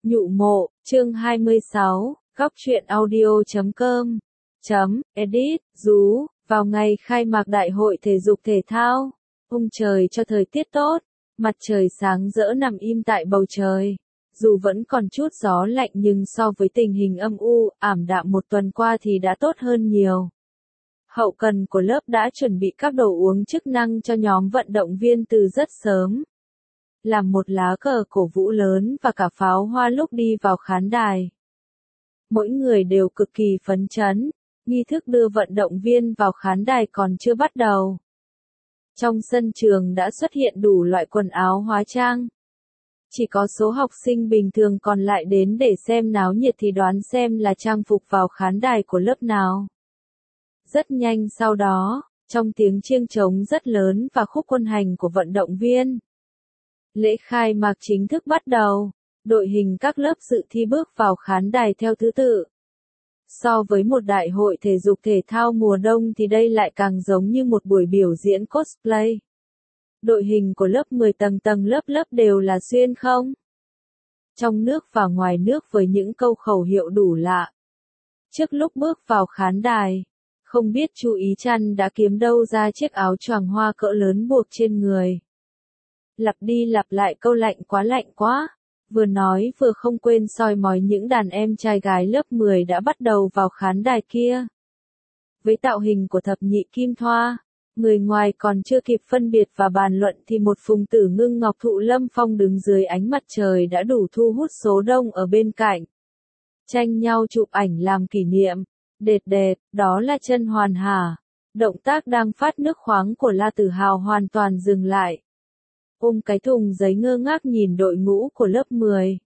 Nhụ mộ, chương 26, góc truyện audio.com, edit, rú, vào ngày khai mạc đại hội thể dục thể thao, trời cho thời tiết tốt, mặt trời sáng rỡ nằm im tại bầu trời. Dù vẫn còn chút gió lạnh nhưng so với tình hình âm u, ảm đạm một tuần qua thì đã tốt hơn nhiều. Hậu cần của lớp đã chuẩn bị các đồ uống chức năng cho nhóm vận động viên từ rất sớm. Làm một lá cờ cổ vũ lớn và cả pháo hoa lúc đi vào khán đài. Mỗi người đều cực kỳ phấn chấn, nghi thức đưa vận động viên vào khán đài còn chưa bắt đầu. Trong sân trường đã xuất hiện đủ loại quần áo hóa trang. Chỉ có số học sinh bình thường còn lại đến để xem náo nhiệt thì đoán xem là trang phục vào khán đài của lớp nào. Rất nhanh sau đó, trong tiếng chiêng trống rất lớn và khúc quân hành của vận động viên, lễ khai mạc chính thức bắt đầu, đội hình các lớp dự thi bước vào khán đài theo thứ tự. So với một đại hội thể dục thể thao mùa đông thì đây lại càng giống như một buổi biểu diễn cosplay. Đội hình của lớp 10 tầng lớp đều là xuyên không? Trong nước và ngoài nước với những câu khẩu hiệu đủ lạ. Trước lúc bước vào khán đài, không biết chú Ý Trăn đã kiếm đâu ra chiếc áo choàng hoa cỡ lớn buộc trên người. Lặp đi lặp lại câu lạnh quá, vừa nói vừa không quên soi mói những đàn em trai gái lớp 10 đã bắt đầu vào khán đài kia. Với tạo hình của thập nhị Kim Thoa, người ngoài còn chưa kịp phân biệt và bàn luận thì một phùng tử ngưng ngọc thụ lâm phong đứng dưới ánh mặt trời đã đủ thu hút số đông ở bên cạnh. Tranh nhau chụp ảnh làm kỷ niệm, đẹp, đó là chân hoàn hả. Động tác đang phát nước khoáng của La Tử Hào hoàn toàn dừng lại. Ôm cái thùng giấy ngơ ngác nhìn đội ngũ của lớp 10.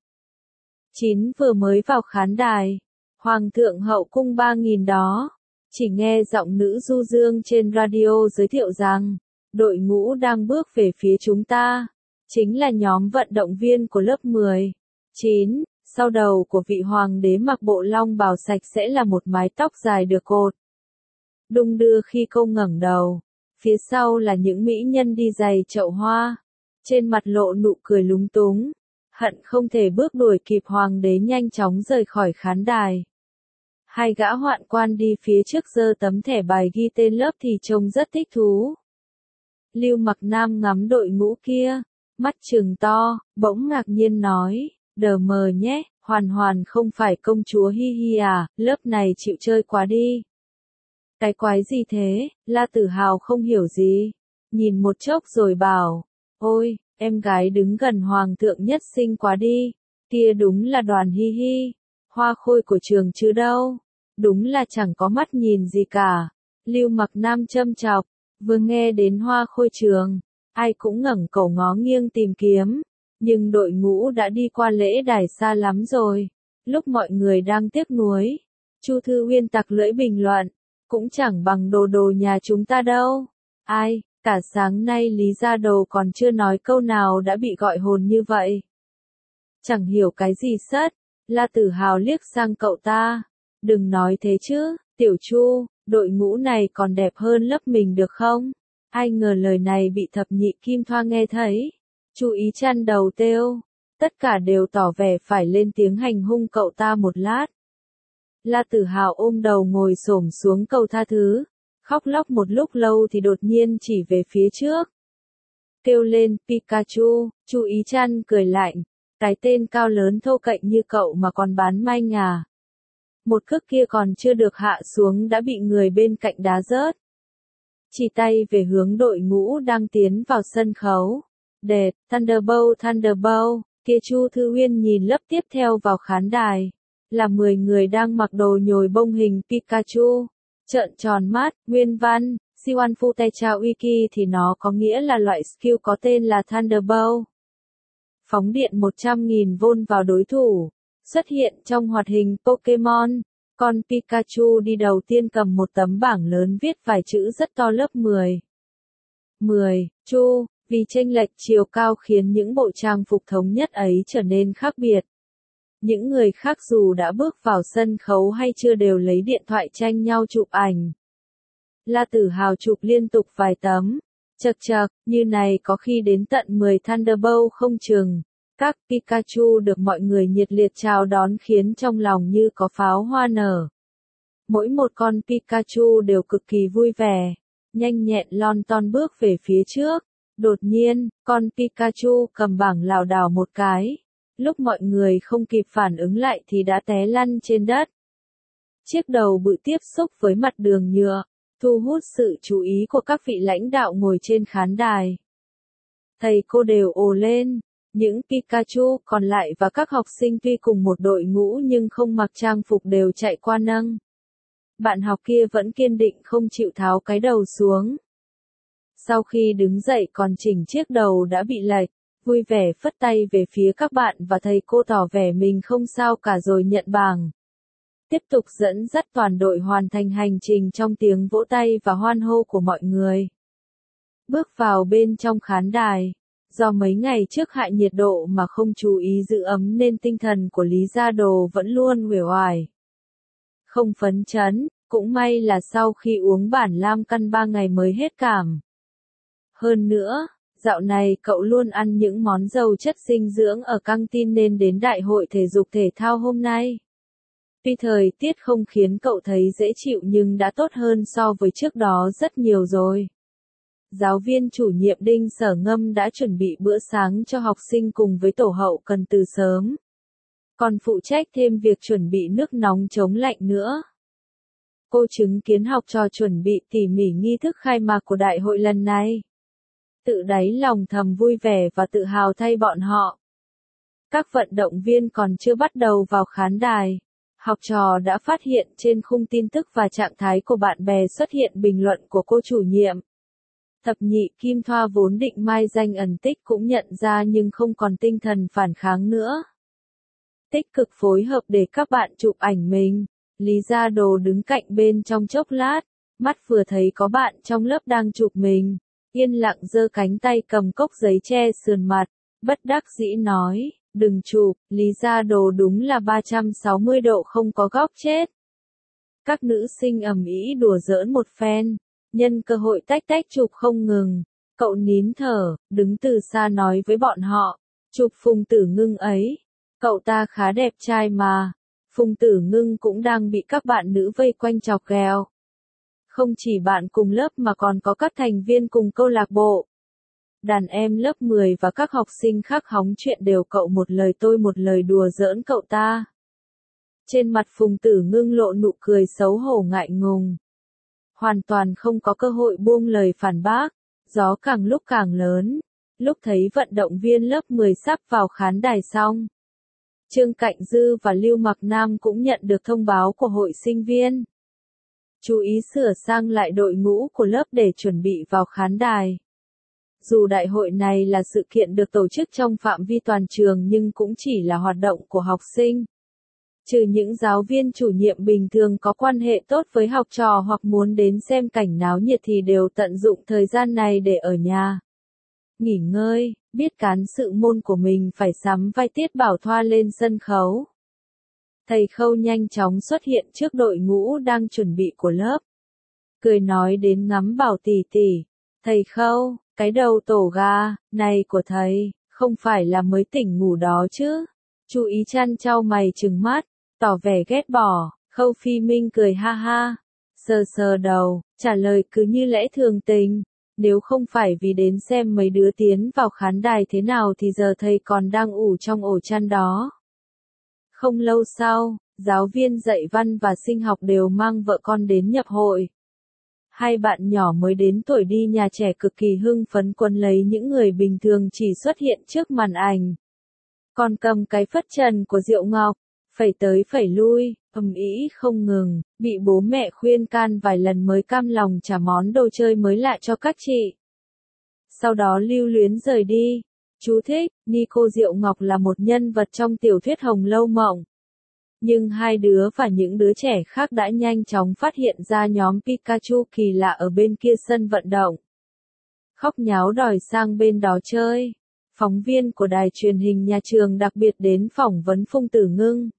9 vừa mới vào khán đài. Hoàng thượng hậu cung 3000 đó. Chỉ nghe giọng nữ du dương trên radio giới thiệu rằng, đội ngũ đang bước về phía chúng ta. Chính là nhóm vận động viên của lớp 10. 9, sau đầu của vị hoàng đế mặc bộ long bào sạch sẽ là một mái tóc dài được cột đung đưa khi cô ngẩng đầu. Phía sau là những mỹ nhân đi giày chậu hoa. Trên mặt lộ nụ cười lúng túng, hận không thể bước đuổi kịp hoàng đế nhanh chóng rời khỏi khán đài. Hai gã hoạn quan đi phía trước giơ tấm thẻ bài ghi tên lớp thì trông rất thích thú. Lưu Mặc Nam ngắm đội ngũ kia, mắt trừng to, bỗng ngạc nhiên nói, đờ mờ nhé, hoàn không phải công chúa hi hi à, lớp này chịu chơi quá đi. Cái quái gì thế, La Tử Hào không hiểu gì, nhìn một chốc rồi bảo, ôi, em gái đứng gần hoàng thượng nhất xinh quá đi, kia đúng là Đoàn Hi Hi, hoa khôi của trường chứ đâu, đúng là chẳng có mắt nhìn gì cả. Lưu Mặc Nam châm chọc, vừa nghe đến hoa khôi trường, ai cũng ngẩng cổ ngó nghiêng tìm kiếm, nhưng đội ngũ đã đi qua lễ đài xa lắm rồi. Lúc mọi người đang tiếc nuối, Chu Thư Uyên tặc lưỡi bình luận, cũng chẳng bằng đồ nhà chúng ta đâu. Ai, cả sáng nay Lý Gia Đồ còn chưa nói câu nào đã bị gọi hồn như vậy. Chẳng hiểu cái gì sất, La Tử Hào liếc sang cậu ta. Đừng nói thế chứ, Tiểu Chu, đội ngũ này còn đẹp hơn lớp mình được không? Ai ngờ lời này bị thập nhị Kim Thoa nghe thấy. Chú Ý Trăn đầu têu, tất cả đều tỏ vẻ phải lên tiếng hành hung cậu ta một lát. La Tử Hào ôm đầu ngồi xổm xuống cầu tha thứ, khóc lóc một lúc lâu thì đột nhiên chỉ về phía trước. Kêu lên, Pikachu, Chú Ý Trăn cười lạnh, cái tên cao lớn thô cạnh như cậu mà còn bán manh à. Một cước kia còn chưa được hạ xuống đã bị người bên cạnh đá rớt. Chỉ tay về hướng đội ngũ đang tiến vào sân khấu. Đẹp, Thunderbolt, kia Chu Thư Uyên nhìn lớp tiếp theo vào khán đài. Là 10 người đang mặc đồ nhồi bông hình Pikachu. Trợn tròn mắt, nguyên văn, Siwan Futecha Wiki thì nó có nghĩa là loại skill có tên là Thunderbolt. Phóng điện 100.000V vào đối thủ. Xuất hiện trong hoạt hình Pokemon. Con Pikachu đi đầu tiên cầm một tấm bảng lớn viết vài chữ rất to lớp 10. 10, Chu. Vì chênh lệch chiều cao khiến những bộ trang phục thống nhất ấy trở nên khác biệt. Những người khác dù đã bước vào sân khấu hay chưa đều lấy điện thoại tranh nhau chụp ảnh. La Tử Hào chụp liên tục vài tấm. Chật, như này có khi đến tận 10 Thunderbolt không chừng. Các Pikachu được mọi người nhiệt liệt chào đón khiến trong lòng như có pháo hoa nở. Mỗi một con Pikachu đều cực kỳ vui vẻ, nhanh nhẹn lon ton bước về phía trước. Đột nhiên, con Pikachu cầm bảng lảo đảo một cái. Lúc mọi người không kịp phản ứng lại thì đã té lăn trên đất. Chiếc đầu bự tiếp xúc với mặt đường nhựa, thu hút sự chú ý của các vị lãnh đạo ngồi trên khán đài. Thầy cô đều ồ lên. Những Pikachu còn lại và các học sinh tuy cùng một đội ngũ nhưng không mặc trang phục đều chạy qua nâng. Bạn học kia vẫn kiên định không chịu tháo cái đầu xuống. Sau khi đứng dậy còn chỉnh chiếc đầu đã bị lệch, vui vẻ phất tay về phía các bạn và thầy cô tỏ vẻ mình không sao cả rồi nhận bảng. Tiếp tục dẫn dắt toàn đội hoàn thành hành trình trong tiếng vỗ tay và hoan hô của mọi người. Bước vào bên trong khán đài. Do mấy ngày trước hạ nhiệt độ mà không chú ý giữ ấm nên tinh thần của Lý Gia Đồ vẫn luôn uể oải. Không phấn chấn, cũng may là sau khi uống bản lam căn 3 ngày mới hết cảm. Hơn nữa, dạo này cậu luôn ăn những món giàu chất dinh dưỡng ở căng tin nên đến đại hội thể dục thể thao hôm nay. Tuy thời tiết không khiến cậu thấy dễ chịu nhưng đã tốt hơn so với trước đó rất nhiều rồi. Giáo viên chủ nhiệm Đinh Sở Ngâm đã chuẩn bị bữa sáng cho học sinh cùng với tổ hậu cần từ sớm. Còn phụ trách thêm việc chuẩn bị nước nóng chống lạnh nữa. Cô chứng kiến học trò chuẩn bị tỉ mỉ nghi thức khai mạc của đại hội lần này. Tự đáy lòng thầm vui vẻ và tự hào thay bọn họ. Các vận động viên còn chưa bắt đầu vào khán đài. Học trò đã phát hiện trên khung tin tức và trạng thái của bạn bè xuất hiện bình luận của cô chủ nhiệm. Thập nhị Kim Thoa vốn định mai danh ẩn tích cũng nhận ra nhưng không còn tinh thần phản kháng nữa. Tích cực phối hợp để các bạn chụp ảnh mình. Lý Gia Đồ đứng cạnh bên trong chốc lát, mắt vừa thấy có bạn trong lớp đang chụp mình, yên lặng giơ cánh tay cầm cốc giấy che sườn mặt, bất đắc dĩ nói, đừng chụp, Lý Gia Đồ đúng là 360 độ không có góc chết. Các nữ sinh ầm ĩ đùa giỡn một phen, nhân cơ hội tách tách chụp không ngừng, cậu nín thở, đứng từ xa nói với bọn họ, chụp Phùng Tử Ngưng ấy, cậu ta khá đẹp trai mà. Phùng Tử Ngưng cũng đang bị các bạn nữ vây quanh chọc ghẹo. Không chỉ bạn cùng lớp mà còn có các thành viên cùng câu lạc bộ. Đàn em lớp 10 và các học sinh khác hóng chuyện đều cậu một lời tôi một lời đùa giỡn cậu ta. Trên mặt Phùng Tử Ngưng lộ nụ cười xấu hổ ngại ngùng. Hoàn toàn không có cơ hội buông lời phản bác, gió càng lúc càng lớn. Lúc thấy vận động viên lớp 10 sắp vào khán đài xong. Trương Cạnh Dư và Lưu Mặc Nam cũng nhận được thông báo của hội sinh viên. Chú ý sửa sang lại đội ngũ của lớp để chuẩn bị vào khán đài. Dù đại hội này là sự kiện được tổ chức trong phạm vi toàn trường nhưng cũng chỉ là hoạt động của học sinh. Trừ những giáo viên chủ nhiệm bình thường có quan hệ tốt với học trò hoặc muốn đến xem cảnh náo nhiệt thì đều tận dụng thời gian này để ở nhà. Nghỉ ngơi, biết cán sự môn của mình phải sắm vai Tiết Bảo Thoa lên sân khấu. Thầy Khâu nhanh chóng xuất hiện trước đội ngũ đang chuẩn bị của lớp. Cười nói đến ngắm Bảo tỷ tỷ. Thầy Khâu, cái đầu tổ gà, này của thầy, không phải là mới tỉnh ngủ đó chứ. Chú ý chăn chau mày trừng mắt, tỏ vẻ ghét bỏ. Khâu Phi Minh cười ha ha, sờ sờ đầu, trả lời cứ như lẽ thường tình. Nếu không phải vì đến xem mấy đứa tiến vào khán đài thế nào thì giờ thầy còn đang ủ trong ổ chăn đó. Không lâu sau, giáo viên dạy văn và sinh học đều mang vợ con đến nhập hội. Hai bạn nhỏ mới đến tuổi đi nhà trẻ cực kỳ hưng phấn quấn lấy những người bình thường chỉ xuất hiện trước màn ảnh. Còn cầm cái phất trần của Diệu Ngọc, phẩy tới phẩy lui, ầm ĩ không ngừng, bị bố mẹ khuyên can vài lần mới cam lòng trả món đồ chơi mới lạ cho các chị. Sau đó lưu luyến rời đi. Chú thích, Nico Diệu Ngọc là một nhân vật trong tiểu thuyết Hồng Lâu Mộng. Nhưng hai đứa và những đứa trẻ khác đã nhanh chóng phát hiện ra nhóm Pikachu kỳ lạ ở bên kia sân vận động. Khóc nháo đòi sang bên đó chơi. Phóng viên của đài truyền hình nhà trường đặc biệt đến phỏng vấn Phùng Tử Ngưng.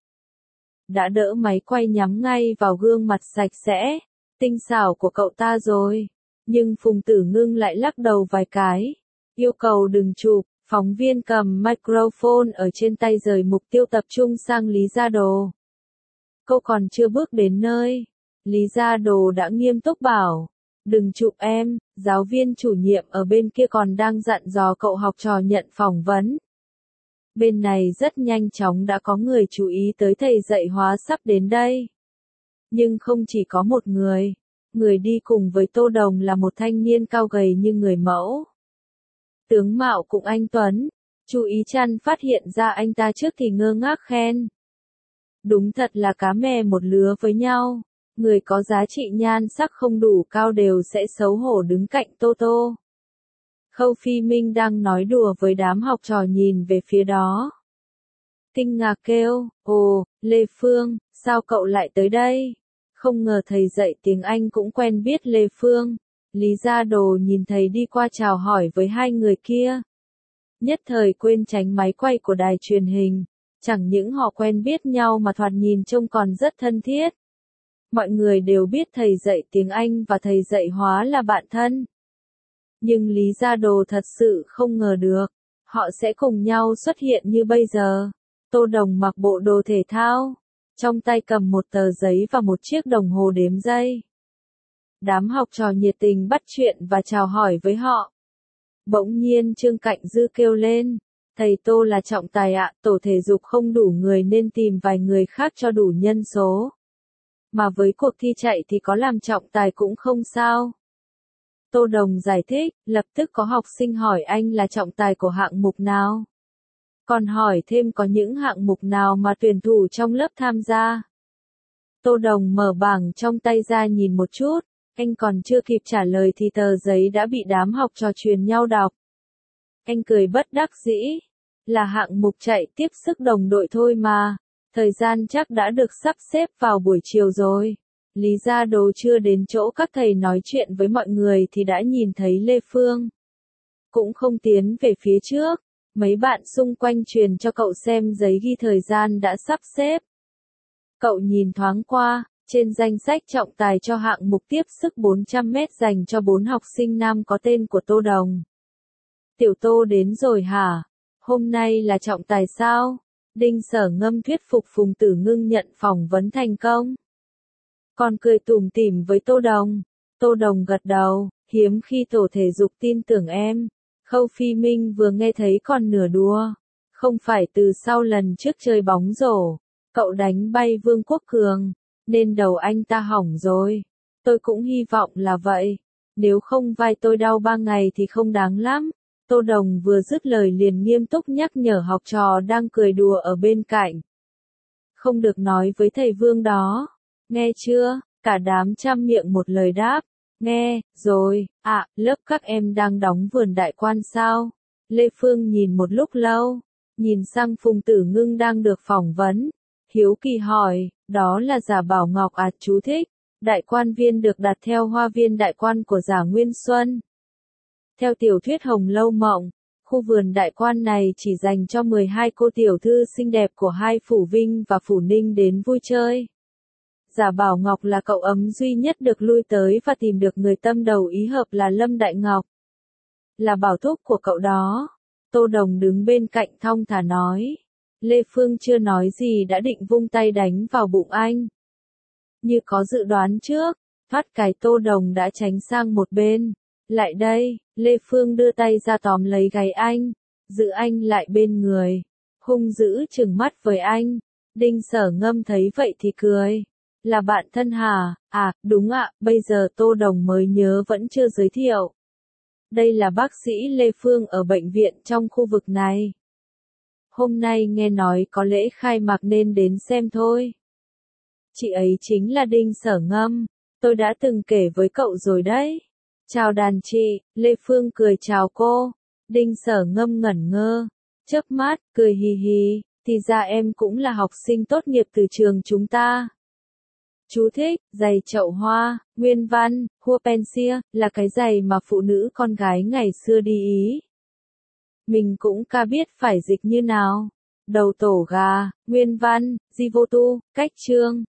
Đã đỡ máy quay nhắm ngay vào gương mặt sạch sẽ, tinh xảo của cậu ta rồi. Nhưng Phùng Tử Ngưng lại lắc đầu vài cái. Yêu cầu đừng chụp, Phóng viên cầm microphone ở trên tay rời mục tiêu tập trung sang Lý Gia Đồ. Cậu còn chưa bước đến nơi. Lý Gia Đồ đã nghiêm túc bảo. Đừng chụp em, giáo viên chủ nhiệm ở bên kia còn đang dặn dò cậu học trò nhận phỏng vấn. Bên này rất nhanh chóng đã có người chú ý tới thầy dạy hóa sắp đến đây. Nhưng không chỉ có một người. Người đi cùng với Tô Đồng là một thanh niên cao gầy như người mẫu. Tướng mạo cũng anh tuấn. Chú Ý Trăn phát hiện ra anh ta trước thì ngơ ngác khen. Đúng thật là cá mè một lứa với nhau. Người có giá trị nhan sắc không đủ cao đều sẽ xấu hổ đứng cạnh Tô Tô. Khâu Phi Minh đang nói đùa với đám học trò nhìn về phía đó. Kinh ngạc kêu, ồ, Lê Phương, sao cậu lại tới đây? Không ngờ thầy dạy tiếng Anh cũng quen biết Lê Phương. Lý Gia Đồ nhìn thầy đi qua chào hỏi với hai người kia. Nhất thời quên tránh máy quay của đài truyền hình. Chẳng những họ quen biết nhau mà thoạt nhìn trông còn rất thân thiết. Mọi người đều biết thầy dạy tiếng Anh và thầy dạy hóa là bạn thân. Nhưng Lý Gia Đồ thật sự không ngờ được. Họ sẽ cùng nhau xuất hiện như bây giờ. Tô Đồng mặc bộ đồ thể thao. Trong tay cầm một tờ giấy và một chiếc đồng hồ đếm giây. Đám học trò nhiệt tình bắt chuyện và chào hỏi với họ. Bỗng nhiên Trương Cạnh Dư kêu lên. Thầy Tô là trọng tài ạ, tổ thể dục không đủ người nên tìm vài người khác cho đủ nhân số. Mà với cuộc thi chạy thì có làm trọng tài cũng không sao. Tô Đồng giải thích, lập tức có học sinh hỏi anh là trọng tài của hạng mục nào. Còn hỏi thêm có những hạng mục nào mà tuyển thủ trong lớp tham gia. Tô Đồng mở bảng trong tay ra nhìn một chút, anh còn chưa kịp trả lời thì tờ giấy đã bị đám học trò truyền nhau đọc. Anh cười bất đắc dĩ, là hạng mục chạy tiếp sức đồng đội thôi mà, thời gian chắc đã được sắp xếp vào buổi chiều rồi. Lý Gia Đồ chưa đến chỗ các thầy nói chuyện với mọi người thì đã nhìn thấy Lê Phương. Cũng không tiến về phía trước, mấy bạn xung quanh truyền cho cậu xem giấy ghi thời gian đã sắp xếp. Cậu nhìn thoáng qua, trên danh sách trọng tài cho hạng mục tiếp sức 400 mét dành cho 4 học sinh nam có tên của Tô Đồng. Tiểu Tô đến rồi hả? Hôm nay là trọng tài sao? Đinh Sở Ngâm thuyết phục Phùng Tử Ngưng nhận phỏng vấn thành công. Còn cười tủm tỉm với Tô Đồng. Tô Đồng gật đầu, hiếm khi tổ thể dục tin tưởng em. Khâu Phi Minh vừa nghe thấy còn nửa đùa. Không phải từ sau lần trước chơi bóng rổ, cậu đánh bay Vương Quốc Cường, nên đầu anh ta hỏng rồi. Tôi cũng hy vọng là vậy. Nếu không vai tôi đau 3 ngày thì không đáng lắm. Tô Đồng vừa dứt lời liền nghiêm túc nhắc nhở học trò đang cười đùa ở bên cạnh. Không được nói với thầy Vương đó. Nghe chưa? Cả đám chăm miệng một lời đáp. Nghe, rồi, lớp các em đang đóng vườn đại quan sao? Lê Phương nhìn một lúc lâu, nhìn sang Phùng Tử Ngưng đang được phỏng vấn. Hiếu kỳ hỏi, đó là Giả Bảo Ngọc à? Chú thích, đại quan viên được đặt theo hoa viên đại quan của Giả Nguyên Xuân. Theo tiểu thuyết Hồng Lâu Mộng, khu vườn đại quan này chỉ dành cho 12 cô tiểu thư xinh đẹp của hai phủ Vinh và phủ Ninh đến vui chơi. Giả Bảo Ngọc là cậu ấm duy nhất được lui tới và tìm được người tâm đầu ý hợp là Lâm Đại Ngọc. Là bảo thúc của cậu đó. Tô Đồng đứng bên cạnh thong thả nói. Lê Phương chưa nói gì đã định vung tay đánh vào bụng anh. Như có dự đoán trước, thoát cái Tô Đồng đã tránh sang một bên. Lại đây, Lê Phương đưa tay ra tóm lấy gáy anh, giữ anh lại bên người, hung dữ trừng mắt với anh. Đinh Sở Ngâm thấy vậy thì cười. Là bạn thân hả? À, đúng ạ, bây giờ Tô Đồng mới nhớ vẫn chưa giới thiệu. Đây là bác sĩ Lê Phương ở bệnh viện trong khu vực này. Hôm nay nghe nói có lễ khai mạc nên đến xem thôi. Chị ấy chính là Đinh Sở Ngâm, tôi đã từng kể với cậu rồi đấy. Chào đàn chị, Lê Phương cười chào cô. Đinh Sở Ngâm ngẩn ngơ, chớp mắt, cười hì hì, thì ra em cũng là học sinh tốt nghiệp từ trường chúng ta. Chú thích, giày chậu hoa, nguyên văn, Huapensia, là cái giày mà phụ nữ con gái ngày xưa đi Ý. Mình cũng ca biết phải dịch như nào. Đầu tổ gà, nguyên văn, Jivotu, cách chương.